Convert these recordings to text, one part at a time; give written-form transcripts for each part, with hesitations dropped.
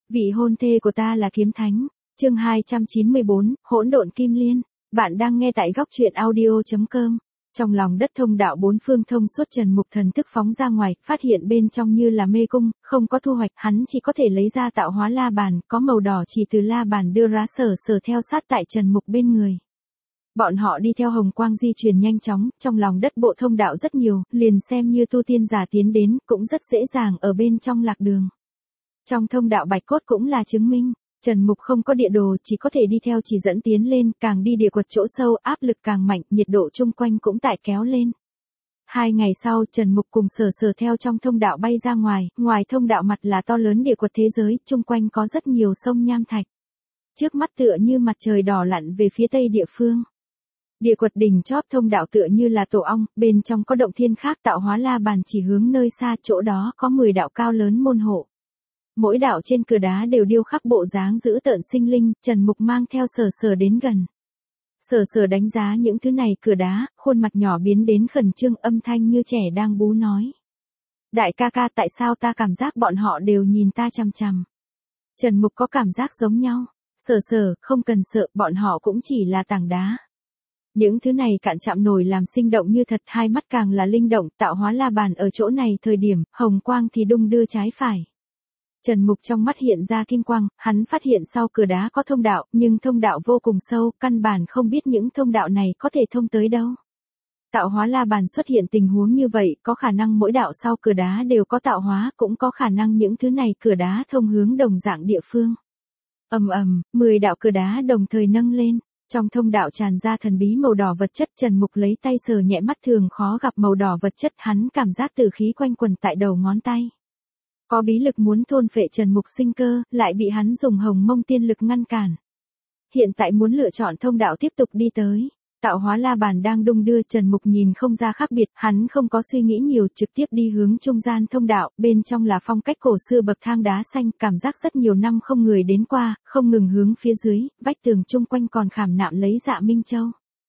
Vị hôn thê của ta là kiếm thánh. Chương 294, hỗn độn kim liên. Bạn đang nghe tại góc truyện audio.com. Trong lòng đất thông đạo bốn phương thông suốt, Trần Mục thần thức phóng ra ngoài, phát hiện bên trong như là mê cung, không có thu hoạch, hắn chỉ có thể lấy ra tạo hóa la bàn, có màu đỏ chỉ từ la bàn đưa ra sở theo sát tại Trần Mục bên người. Bọn họ đi theo hồng quang di chuyển nhanh chóng, trong lòng đất bộ thông đạo rất nhiều, liền xem như tu tiên giả tiến đến, cũng rất dễ dàng ở bên trong lạc đường. Trong thông đạo bạch cốt cũng là chứng minh, Trần Mục không có địa đồ, chỉ có thể đi theo chỉ dẫn tiến lên, càng đi địa quật chỗ sâu, áp lực càng mạnh, nhiệt độ chung quanh cũng tại kéo lên. 2 ngày sau, Trần Mục cùng sở theo trong thông đạo bay ra ngoài thông đạo mặt là to lớn địa quật thế giới, chung quanh có rất nhiều sông nham thạch. Trước mắt tựa như mặt trời đỏ lặn về phía tây địa phương. Địa quật đỉnh chóp thông đạo tựa như là tổ ong, bên trong có động thiên khác, tạo hóa la bàn chỉ hướng nơi xa, chỗ đó có 10 đạo cao lớn môn hộ. Mỗi đạo trên cửa đá đều điêu khắc bộ dáng dữ tợn sinh linh, Trần Mục mang theo sở đến gần. Sở đánh giá những thứ này cửa đá, khuôn mặt nhỏ biến đến khẩn trương, âm thanh như trẻ đang bú nói. Đại ca ca, tại sao ta cảm giác bọn họ đều nhìn ta chằm chằm? Trần Mục có cảm giác giống nhau. Sở, không cần sợ, bọn họ cũng chỉ là tảng đá. Những thứ này cạn chạm nổi làm sinh động như thật, hai mắt càng là linh động, tạo hóa la bàn ở chỗ này thời điểm, hồng quang thì đung đưa trái phải. Trần Mục trong mắt hiện ra kim quang, hắn phát hiện sau cửa đá có thông đạo, nhưng thông đạo vô cùng sâu, căn bản không biết những thông đạo này có thể thông tới đâu. Tạo hóa la bàn xuất hiện tình huống như vậy, có khả năng mỗi đạo sau cửa đá đều có tạo hóa, cũng có khả năng những thứ này cửa đá thông hướng đồng dạng địa phương. 10 đạo cửa đá đồng thời nâng lên. Trong thông đạo tràn ra thần bí màu đỏ vật chất, Trần Mục lấy tay sờ nhẹ, mắt thường khó gặp màu đỏ vật chất, hắn cảm giác tử khí quanh quần tại đầu ngón tay. Có bí lực muốn thôn phệ Trần Mục sinh cơ, lại bị hắn dùng hồng mông tiên lực ngăn cản. Hiện tại muốn lựa chọn thông đạo tiếp tục đi tới. Tạo hóa la bàn đang đung đưa, Trần Mục nhìn không ra khác biệt, hắn không có suy nghĩ nhiều, trực tiếp đi hướng trung gian thông đạo, bên trong là phong cách cổ xưa bậc thang đá xanh, cảm giác rất nhiều năm không người đến qua, không ngừng hướng phía dưới, vách tường chung quanh còn khảm nạm lấy dạ minh châu.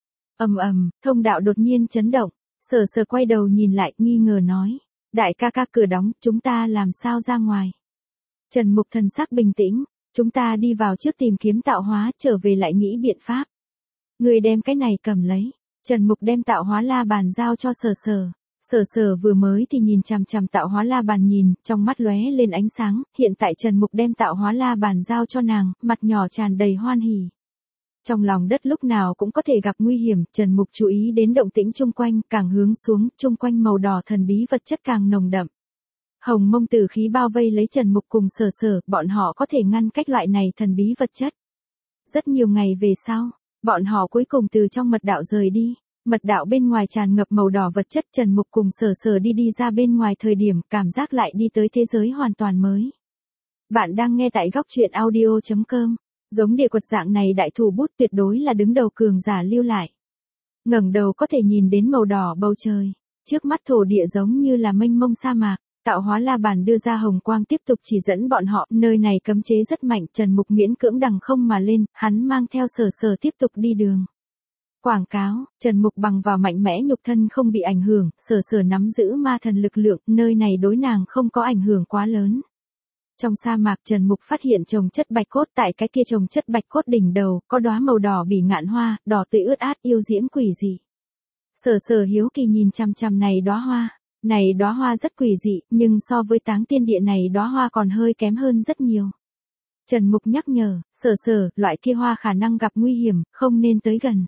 Thông đạo đột nhiên chấn động, sở quay đầu nhìn lại, nghi ngờ nói. Đại ca ca, cửa đóng, chúng ta làm sao ra ngoài? Trần Mục thần sắc bình tĩnh, chúng ta đi vào trước tìm kiếm tạo hóa, trở về lại nghĩ biện pháp. Người đem cái này cầm lấy. Trần Mục đem tạo hóa la bàn giao cho sở vừa mới thì nhìn chằm chằm tạo hóa la bàn nhìn, trong mắt lóe lên ánh sáng, hiện tại Trần Mục đem tạo hóa la bàn giao cho nàng, mặt nhỏ tràn đầy hoan hỉ. Trong lòng đất lúc nào cũng có thể gặp nguy hiểm, Trần Mục chú ý đến động tĩnh chung quanh, càng hướng xuống, chung quanh màu đỏ thần bí vật chất càng nồng đậm. Hồng mông tử khí bao vây lấy Trần Mục cùng sở, bọn họ có thể ngăn cách loại này thần bí vật chất. Rất nhiều ngày về sau, bọn họ cuối cùng từ trong mật đạo rời đi. Mật đạo bên ngoài tràn ngập màu đỏ vật chất, Trần Mục cùng sở đi ra bên ngoài thời điểm, cảm giác lại đi tới thế giới hoàn toàn mới. Bạn đang nghe tại góc truyện audio.com. Giống địa quật dạng này đại thủ bút tuyệt đối là đứng đầu cường giả lưu lại. Ngẩng đầu có thể nhìn đến màu đỏ bầu trời. Trước mắt thổ địa giống như là mênh mông sa mạc. Tạo hóa la bàn đưa ra hồng quang tiếp tục chỉ dẫn bọn họ, nơi này cấm chế rất mạnh, Trần Mục miễn cưỡng đằng không mà lên, hắn mang theo sở tiếp tục đi đường. Quảng cáo, Trần Mục bằng vào mạnh mẽ nhục thân không bị ảnh hưởng, sở nắm giữ ma thần lực lượng, nơi này đối nàng không có ảnh hưởng quá lớn. Trong sa mạc, Trần Mục phát hiện chồng chất bạch cốt, tại cái kia chồng chất bạch cốt đỉnh đầu, có đóa màu đỏ bỉ ngạn hoa, đỏ tươi ướt át yêu diễm quỷ dị. Sở hiếu kỳ nhìn chằm này đóa hoa. Này đóa hoa rất quỷ dị, nhưng so với táng tiên địa này đóa hoa còn hơi kém hơn rất nhiều. Trần Mục nhắc nhở, sở, loại kia hoa khả năng gặp nguy hiểm, không nên tới gần.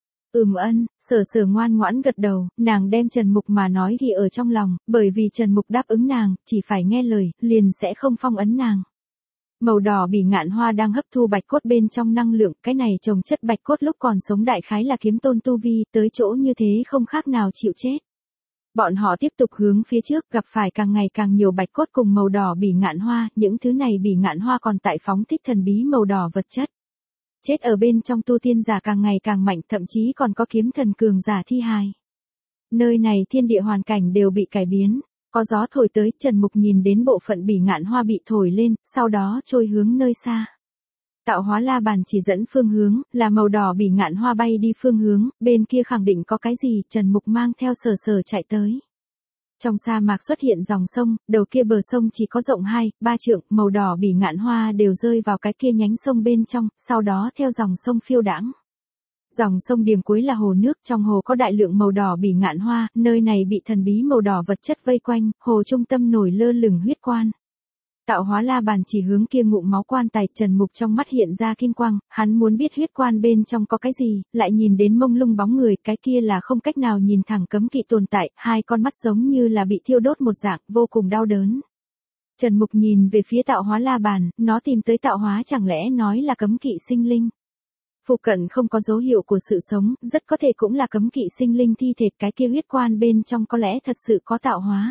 Sở ngoan ngoãn gật đầu, nàng đem Trần Mục mà nói thì ở trong lòng, bởi vì Trần Mục đáp ứng nàng, chỉ phải nghe lời, liền sẽ không phong ấn nàng. Màu đỏ bỉ ngạn hoa đang hấp thu bạch cốt bên trong năng lượng, cái này trồng chất bạch cốt lúc còn sống đại khái là kiếm tôn tu vi, tới chỗ như thế không khác nào chịu chết. Bọn họ tiếp tục hướng phía trước, gặp phải càng ngày càng nhiều bạch cốt cùng màu đỏ bỉ ngạn hoa, những thứ này bỉ ngạn hoa còn tại phóng thích thần bí màu đỏ vật chất. Chết ở bên trong tu tiên giả càng ngày càng mạnh, thậm chí còn có kiếm thần cường giả thi hài. Nơi này thiên địa hoàn cảnh đều bị cải biến, có gió thổi tới, Trần Mục nhìn đến bộ phận bỉ ngạn hoa bị thổi lên, sau đó trôi hướng nơi xa. Tạo hóa la bàn chỉ dẫn phương hướng, là màu đỏ bỉ ngạn hoa bay đi phương hướng, bên kia khẳng định có cái gì, Trần Mục mang theo sở chạy tới. Trong sa mạc xuất hiện dòng sông, đầu kia bờ sông chỉ có rộng 2-3 trượng, màu đỏ bỉ ngạn hoa đều rơi vào cái kia nhánh sông bên trong, sau đó theo dòng sông phiêu đãng. Dòng sông điểm cuối là hồ nước, trong hồ có đại lượng màu đỏ bỉ ngạn hoa, nơi này bị thần bí màu đỏ vật chất vây quanh, hồ trung tâm nổi lơ lửng huyết quan. Tạo hóa la bàn chỉ hướng kia ngụm máu quan tài, Trần Mục trong mắt hiện ra kim quang, hắn muốn biết huyết quan bên trong có cái gì, lại nhìn đến mông lung bóng người, cái kia là không cách nào nhìn thẳng cấm kỵ tồn tại, hai con mắt giống như là bị thiêu đốt một dạng, vô cùng đau đớn. Trần Mục nhìn về phía tạo hóa la bàn, nó tìm tới tạo hóa chẳng lẽ nói là cấm kỵ sinh linh. Phụ cận không có dấu hiệu của sự sống, rất có thể cũng là cấm kỵ sinh linh thi thể, cái kia huyết quan bên trong có lẽ thật sự có tạo hóa.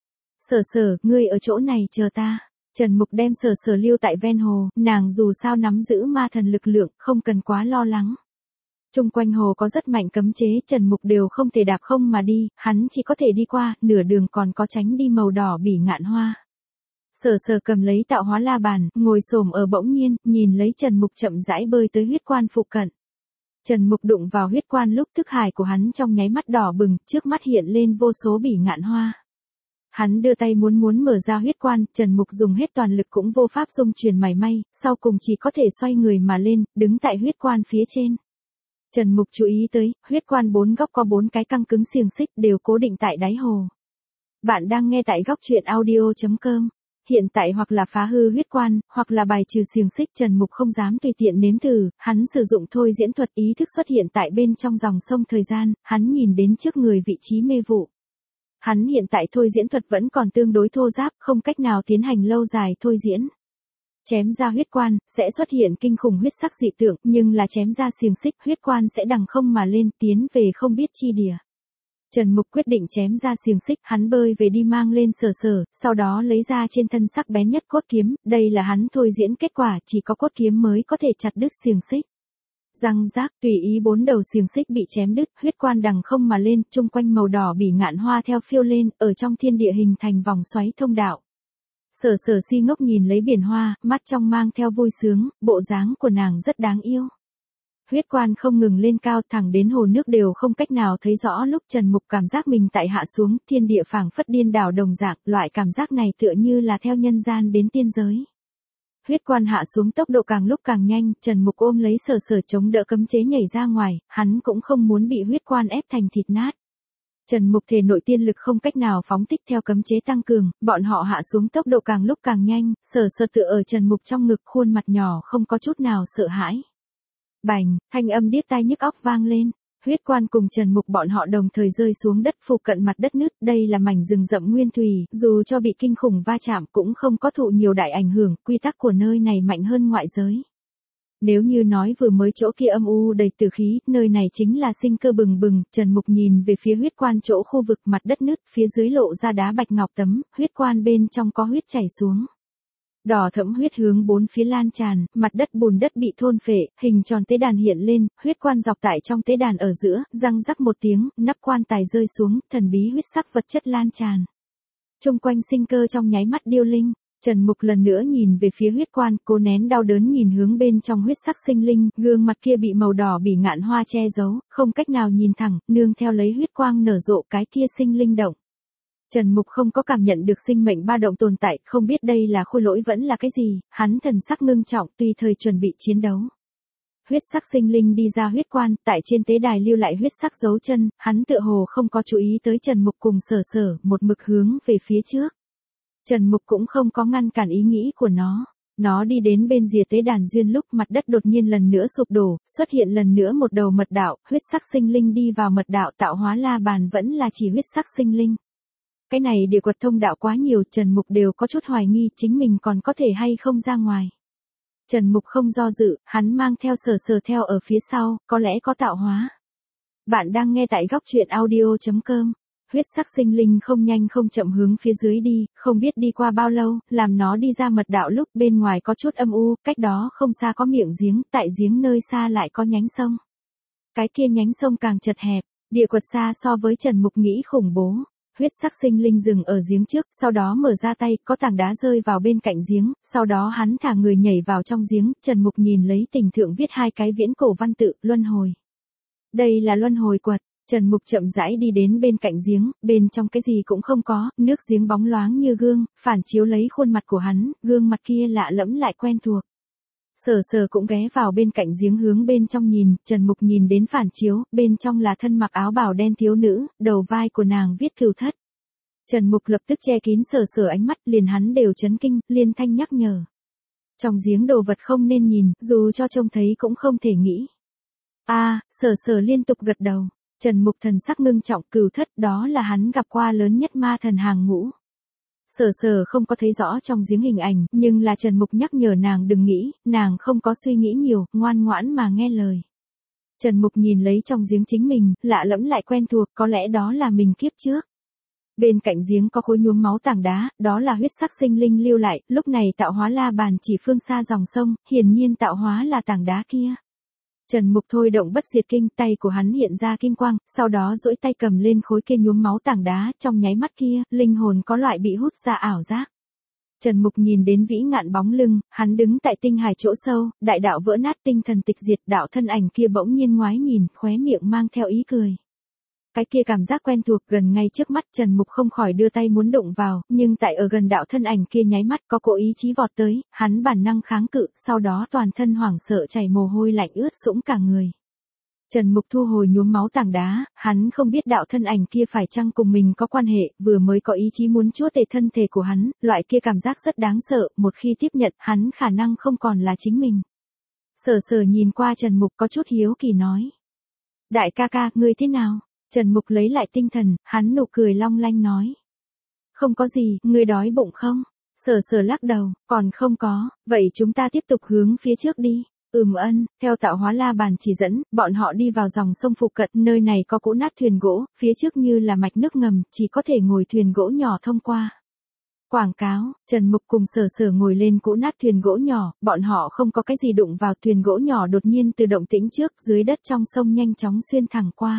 Sở Sở, ngươi ở chỗ này chờ ta. Trần Mục đem Sở Sở lưu tại ven hồ, nàng dù sao nắm giữ ma thần lực lượng, không cần quá lo lắng. Trung quanh hồ có rất mạnh cấm chế, Trần Mục đều không thể đạp không mà đi, hắn chỉ có thể đi qua, nửa đường còn có tránh đi màu đỏ bỉ ngạn hoa. Sở Sở cầm lấy tạo hóa la bàn, ngồi xổm ở bỗng nhiên, nhìn lấy Trần Mục chậm rãi bơi tới huyết quan phụ cận. Trần Mục đụng vào huyết quan lúc thức hải của hắn trong nháy mắt đỏ bừng, trước mắt hiện lên vô số bỉ ngạn hoa. Hắn đưa tay muốn mở ra huyết quan, Trần Mục dùng hết toàn lực cũng vô pháp dung chuyển mảy may, sau cùng chỉ có thể xoay người mà lên, đứng tại huyết quan phía trên. Trần Mục chú ý tới, huyết quan 4 góc có 4 cái căng cứng xiềng xích đều cố định tại đáy hồ. Bạn đang nghe tại góc truyện audio.com. Hiện tại hoặc là phá hư huyết quan, hoặc là bài trừ xiềng xích, Trần Mục không dám tùy tiện nếm thử, hắn sử dụng thôi diễn thuật, ý thức xuất hiện tại bên trong dòng sông thời gian, hắn nhìn đến trước người vị trí mê vụ. Hắn hiện tại thôi diễn thuật vẫn còn tương đối thô ráp, không cách nào tiến hành lâu dài thôi diễn. Chém ra huyết quan, sẽ xuất hiện kinh khủng huyết sắc dị tượng, nhưng là chém ra xiềng xích, huyết quan sẽ đằng không mà lên, tiến về không biết chi địa. Trần Mục quyết định chém ra xiềng xích, hắn bơi về đi mang lên Sở Sở, sau đó lấy ra trên thân sắc bén nhất cốt kiếm, đây là hắn thôi diễn kết quả, chỉ có cốt kiếm mới có thể chặt đứt xiềng xích. Răng rác, tùy ý 4 đầu xiềng xích bị chém đứt, huyết quan đằng không mà lên, chung quanh màu đỏ bỉ ngạn hoa theo phiêu lên, ở trong thiên địa hình thành vòng xoáy thông đạo. Sở Sở si ngốc nhìn lấy biển hoa, mắt trong mang theo vui sướng, bộ dáng của nàng rất đáng yêu. Huyết quan không ngừng lên cao, thẳng đến hồ nước đều không cách nào thấy rõ lúc Trần Mục cảm giác mình tại hạ xuống, thiên địa phảng phất điên đảo đồng dạng, loại cảm giác này tựa như là theo nhân gian đến tiên giới. Huyết quan hạ xuống tốc độ càng lúc càng nhanh, Trần Mục ôm lấy Sở Sở chống đỡ cấm chế nhảy ra ngoài, hắn cũng không muốn bị huyết quan ép thành thịt nát. Trần Mục thể nội tiên lực không cách nào phóng thích theo cấm chế tăng cường, bọn họ hạ xuống tốc độ càng lúc càng nhanh, Sở Sở tựa ở Trần Mục trong ngực, khuôn mặt nhỏ không có chút nào sợ hãi. Bành, thanh âm điếc tai nhức óc vang lên. Huyết quan cùng Trần Mục bọn họ đồng thời rơi xuống đất, phụ cận mặt đất nứt, đây là mảnh rừng rậm nguyên thủy, dù cho bị kinh khủng va chạm cũng không có thụ nhiều đại ảnh hưởng, quy tắc của nơi này mạnh hơn ngoại giới. Nếu như nói vừa mới chỗ kia âm u đầy tử khí, nơi này chính là sinh cơ bừng bừng, Trần Mục nhìn về phía huyết quan chỗ khu vực mặt đất nứt, phía dưới lộ ra đá bạch ngọc tấm, huyết quan bên trong có huyết chảy xuống. Đỏ thẫm huyết hướng bốn phía lan tràn, mặt đất bùn đất bị thôn phệ, hình tròn tế đàn hiện lên, huyết quan dọc tại trong tế đàn ở giữa, răng rắc một tiếng, nắp quan tài rơi xuống, thần bí huyết sắc vật chất lan tràn. Trung quanh sinh cơ trong nháy mắt điêu linh, Trần Mục lần nữa nhìn về phía huyết quan, cố nén đau đớn nhìn hướng bên trong huyết sắc sinh linh, gương mặt kia bị màu đỏ bỉ ngạn hoa che giấu, không cách nào nhìn thẳng, nương theo lấy huyết quang nở rộ cái kia sinh linh động. Trần Mục không có cảm nhận được sinh mệnh ba động tồn tại, không biết đây là khôi lỗi vẫn là cái gì, hắn thần sắc ngưng trọng tùy thời chuẩn bị chiến đấu. Huyết sắc sinh linh đi ra huyết quan, tại trên tế đài lưu lại huyết sắc dấu chân, hắn tựa hồ không có chú ý tới Trần Mục cùng Sở Sở, một mực hướng về phía trước. Trần Mục cũng không có ngăn cản ý nghĩ của nó. Nó đi đến bên rìa tế đàn duyên lúc mặt đất đột nhiên lần nữa sụp đổ, xuất hiện lần nữa một đầu mật đạo, huyết sắc sinh linh đi vào mật đạo, tạo hóa la bàn vẫn là chỉ huyết sắc sinh linh. Cái này địa quật thông đạo quá nhiều, Trần Mục đều có chút hoài nghi chính mình còn có thể hay không ra ngoài. Trần Mục không do dự, hắn mang theo Sở Sở theo ở phía sau, có lẽ có tạo hóa. Bạn đang nghe tại góc truyện audio.com. Huyết sắc sinh linh không nhanh không chậm hướng phía dưới đi, không biết đi qua bao lâu, làm nó đi ra mật đạo lúc bên ngoài có chút âm u, cách đó không xa có miệng giếng, tại giếng nơi xa lại có nhánh sông. Cái kia nhánh sông càng chật hẹp, địa quật xa so với Trần Mục nghĩ khủng bố. Huyết sắc sinh linh dừng ở giếng trước, sau đó mở ra tay, có tảng đá rơi vào bên cạnh giếng, sau đó hắn thả người nhảy vào trong giếng, Trần Mục nhìn lấy tình thượng viết hai cái viễn cổ văn tự, luân hồi. Đây là luân hồi quật, Trần Mục chậm rãi đi đến bên cạnh giếng, bên trong cái gì cũng không có, nước giếng bóng loáng như gương, phản chiếu lấy khuôn mặt của hắn, gương mặt kia lạ lẫm lại quen thuộc. Sở Sở cũng ghé vào bên cạnh giếng hướng bên trong nhìn, Trần Mục nhìn đến phản chiếu, bên trong là thân mặc áo bào đen thiếu nữ, đầu vai của nàng viết Cửu Thất. Trần Mục lập tức che kín Sở Sở ánh mắt, liền hắn đều chấn kinh, liên thanh nhắc nhở. Trong giếng đồ vật không nên nhìn, dù cho trông thấy cũng không thể nghĩ. Sở Sở liên tục gật đầu. Trần Mục thần sắc ngưng trọng, Cửu Thất đó là hắn gặp qua lớn nhất ma thần hàng ngũ. Sở Sở không có thấy rõ trong giếng hình ảnh, nhưng là Trần Mục nhắc nhở nàng đừng nghĩ, nàng không có suy nghĩ nhiều, ngoan ngoãn mà nghe lời. Trần Mục nhìn lấy trong giếng chính mình, lạ lẫm lại quen thuộc, có lẽ đó là mình kiếp trước. Bên cạnh giếng có khối nhuốm máu tảng đá, đó là huyết sắc sinh linh lưu lại, lúc này tạo hóa la bàn chỉ phương xa dòng sông, hiển nhiên tạo hóa là tảng đá kia. Trần Mục thôi động bất diệt kinh, tay của hắn hiện ra kim quang, sau đó duỗi tay cầm lên khối kia nhuốm máu tảng đá, trong nháy mắt kia, linh hồn có loại bị hút ra ảo giác. Trần Mục nhìn đến vĩ ngạn bóng lưng, hắn đứng tại tinh hải chỗ sâu, đại đạo vỡ nát tinh thần tịch diệt, đạo thân ảnh kia bỗng nhiên ngoái nhìn, khóe miệng mang theo ý cười. Cái kia cảm giác quen thuộc gần ngay trước mắt, Trần Mục không khỏi đưa tay muốn đụng vào, nhưng tại ở gần đạo thân ảnh kia nháy mắt có cỗ ý chí vọt tới, hắn bản năng kháng cự, sau đó toàn thân hoảng sợ chảy mồ hôi lạnh ướt sũng cả người. Trần Mục thu hồi nhuốm máu tảng đá, hắn không biết đạo thân ảnh kia phải chăng cùng mình có quan hệ, vừa mới có ý chí muốn chúa tể thân thể của hắn, loại kia cảm giác rất đáng sợ, một khi tiếp nhận, hắn khả năng không còn là chính mình. Sở Sở nhìn qua Trần Mục có chút hiếu kỳ nói. Đại ca ca, ngươi thế nào? Trần Mục lấy lại tinh thần, hắn nụ cười long lanh nói. Không có gì, ngươi đói bụng không? Sở Sở lắc đầu, còn không có, vậy chúng ta tiếp tục hướng phía trước đi. Theo tạo hóa la bàn chỉ dẫn, bọn họ đi vào dòng sông phụ cận, nơi này có cỗ nát thuyền gỗ, phía trước như là mạch nước ngầm, chỉ có thể ngồi thuyền gỗ nhỏ thông qua. Quảng cáo, Trần Mục cùng Sở Sở ngồi lên cỗ nát thuyền gỗ nhỏ, bọn họ không có cái gì đụng vào, thuyền gỗ nhỏ đột nhiên tự động tĩnh trước, dưới đất trong sông nhanh chóng xuyên thẳng qua.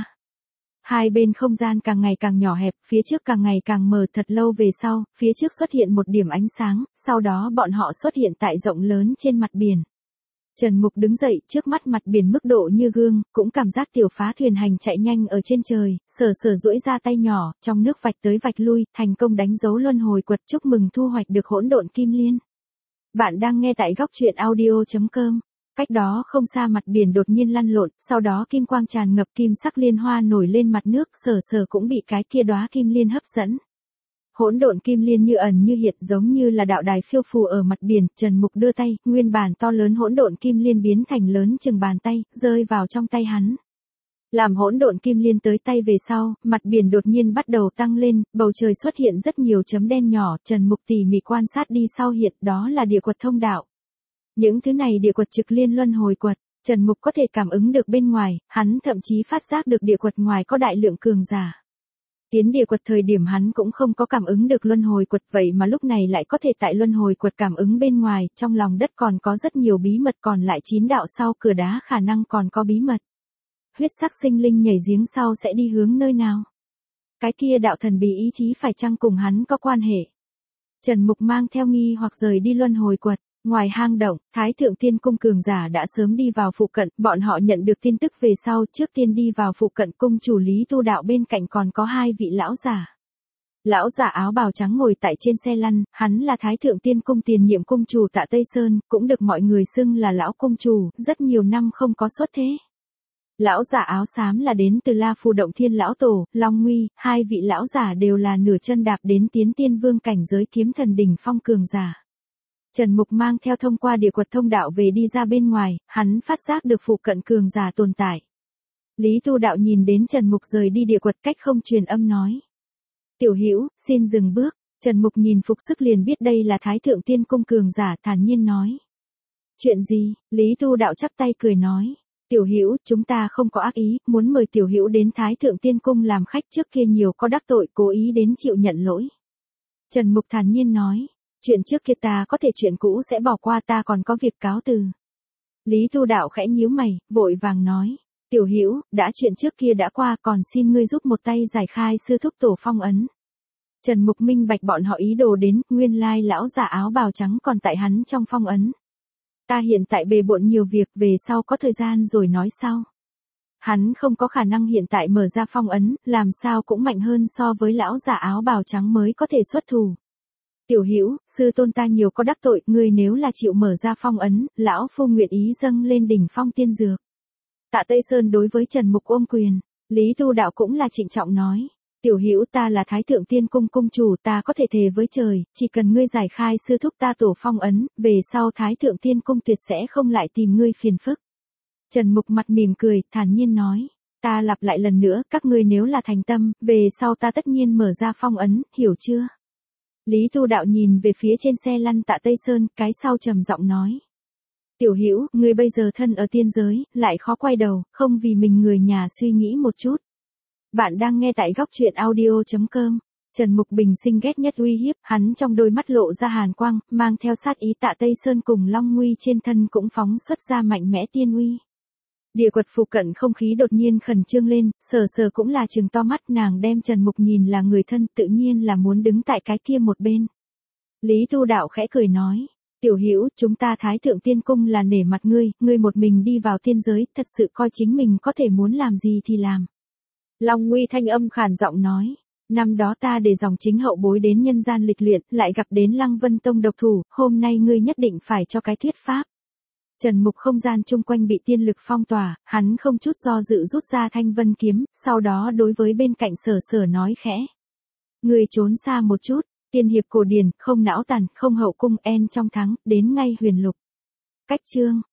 Hai bên không gian càng ngày càng nhỏ hẹp, phía trước càng ngày càng mờ, thật lâu về sau, phía trước xuất hiện một điểm ánh sáng, sau đó bọn họ xuất hiện tại rộng lớn trên mặt biển. Trần Mục đứng dậy, trước mắt mặt biển mức độ như gương, cũng cảm giác tiểu phá thuyền hành chạy nhanh ở trên trời, Sở Sở duỗi ra tay nhỏ, trong nước vạch tới vạch lui, thành công đánh dấu luân hồi quật, chúc mừng thu hoạch được hỗn độn kim liên. Bạn đang nghe tại góc truyện audio.com. Cách đó không xa mặt biển đột nhiên lăn lộn, sau đó kim quang tràn ngập, kim sắc liên hoa nổi lên mặt nước, Sở Sở cũng bị cái kia đóa kim liên hấp dẫn. Hỗn độn kim liên như ẩn như hiện, giống như là đạo đài phiêu phù ở mặt biển, Trần Mục đưa tay, nguyên bản to lớn hỗn độn kim liên biến thành lớn chừng bàn tay, rơi vào trong tay hắn. Làm hỗn độn kim liên tới tay về sau, mặt biển đột nhiên bắt đầu tăng lên, bầu trời xuất hiện rất nhiều chấm đen nhỏ, Trần Mục tỉ mỉ quan sát đi sau hiện, đó là địa quật thông đạo. Những thứ này địa quật trực liên luân hồi quật, Trần Mục có thể cảm ứng được bên ngoài, hắn thậm chí phát giác được địa quật ngoài có đại lượng cường giả. Tiến địa quật thời điểm hắn cũng không có cảm ứng được luân hồi quật, vậy mà lúc này lại có thể tại luân hồi quật cảm ứng bên ngoài, trong lòng đất còn có rất nhiều bí mật, còn lại 9 đạo sau cửa đá khả năng còn có bí mật. Huyết sắc sinh linh nhảy giếng sau sẽ đi hướng nơi nào? Cái kia đạo thần bí ý chí phải chăng cùng hắn có quan hệ? Trần Mục mang theo nghi hoặc rời đi luân hồi quật. Ngoài hang động, Thái Thượng Tiên Cung cường giả đã sớm đi vào phụ cận, bọn họ nhận được tin tức về sau, trước tiên đi vào phụ cận, cung chủ Lý Tu Đạo bên cạnh còn có hai vị lão giả. Lão giả áo bào trắng ngồi tại trên xe lăn, hắn là Thái Thượng Tiên Cung tiền nhiệm cung chủ Tạ Tây Sơn, cũng được mọi người xưng là lão cung chủ, rất nhiều năm không có xuất thế. Lão giả áo xám là đến từ La Phù Động Thiên lão tổ, Long Nguy, hai vị lão giả đều là nửa chân đạp đến tiến tiên vương cảnh giới kiếm thần đỉnh phong cường giả. Trần Mục mang theo thông qua địa quật thông đạo về đi ra bên ngoài, hắn phát giác được phụ cận cường giả tồn tại. Lý Tu Đạo nhìn đến Trần Mục rời đi địa quật cách không truyền âm nói. Tiểu Hữu, xin dừng bước. Trần Mục nhìn phục sức liền biết đây là Thái Thượng Tiên Cung cường giả, thản nhiên nói. Chuyện gì? Lý Tu Đạo chắp tay cười nói. Tiểu Hữu, chúng ta không có ác ý, muốn mời Tiểu Hữu đến Thái Thượng Tiên Cung làm khách, trước kia nhiều có đắc tội, cố ý đến chịu nhận lỗi. Trần Mục thản nhiên nói. Chuyện trước kia ta có thể, chuyện cũ sẽ bỏ qua, ta còn có việc cáo từ. Lý Tu Đạo khẽ nhíu mày, vội vàng nói. Tiểu Hữu, đã chuyện trước kia đã qua, còn xin ngươi giúp một tay giải khai sư thúc tổ phong ấn. Trần Mục minh bạch bọn họ ý đồ đến, nguyên lai lão giả áo bào trắng còn tại hắn trong phong ấn. Ta hiện tại bề bộn nhiều việc, về sau có thời gian rồi nói sau. Hắn không có khả năng hiện tại mở ra phong ấn, làm sao cũng mạnh hơn so với lão giả áo bào trắng mới có thể xuất thủ. Tiểu Hữu, sư tôn ta nhiều có đắc tội, ngươi nếu là chịu mở ra phong ấn, lão phu nguyện ý dâng lên đỉnh phong tiên dược. Tạ Tây Sơn đối với Trần Mục ôm quyền, Lý Tu Đạo cũng là trịnh trọng nói. Tiểu Hữu, ta là Thái Thượng Tiên Cung cung chủ, ta có thể thề với trời, chỉ cần ngươi giải khai sư thúc ta tổ phong ấn, về sau Thái Thượng Tiên Cung tuyệt sẽ không lại tìm ngươi phiền phức. Trần Mục mặt mỉm cười, thản nhiên nói. Ta lặp lại lần nữa, các ngươi nếu là thành tâm, về sau ta tất nhiên mở ra phong ấn, hiểu chưa? Lý Tu Đạo nhìn về phía trên xe lăn Tạ Tây Sơn, cái sau trầm giọng nói. Tiểu Hữu, ngươi bây giờ thân ở tiên giới, lại khó quay đầu, không vì mình người nhà suy nghĩ một chút. Bạn đang nghe tại góc truyện audio.com. Trần Mục bình sinh ghét nhất uy hiếp, hắn trong đôi mắt lộ ra hàn quang, mang theo sát ý. Tạ Tây Sơn cùng Long Nguy trên thân cũng phóng xuất ra mạnh mẽ tiên uy. Địa quật phụ cận không khí đột nhiên khẩn trương lên, Sở Sở cũng là trừng to mắt, nàng đem Trần Mục nhìn là người thân, tự nhiên là muốn đứng tại cái kia một bên. Lý Tu Đạo khẽ cười nói. Tiểu Hữu, chúng ta Thái Thượng Tiên Cung là nể mặt ngươi, ngươi một mình đi vào tiên giới, thật sự coi chính mình có thể muốn làm gì thì làm. Long Nguy thanh âm khàn giọng nói. Năm đó ta để dòng chính hậu bối đến nhân gian lịch luyện, lại gặp đến Lăng Vân Tông độc thủ, hôm nay ngươi nhất định phải cho cái thuyết pháp. Trần Mục không gian chung quanh bị tiên lực phong tỏa, hắn không chút do dự rút ra thanh vân kiếm, sau đó đối với bên cạnh Sở Sở nói khẽ. Ngươi trốn xa một chút, tiên hiệp cổ điển, không não tàn, không hậu cung, en trong thắng, đến ngay huyền lục. Cách chương.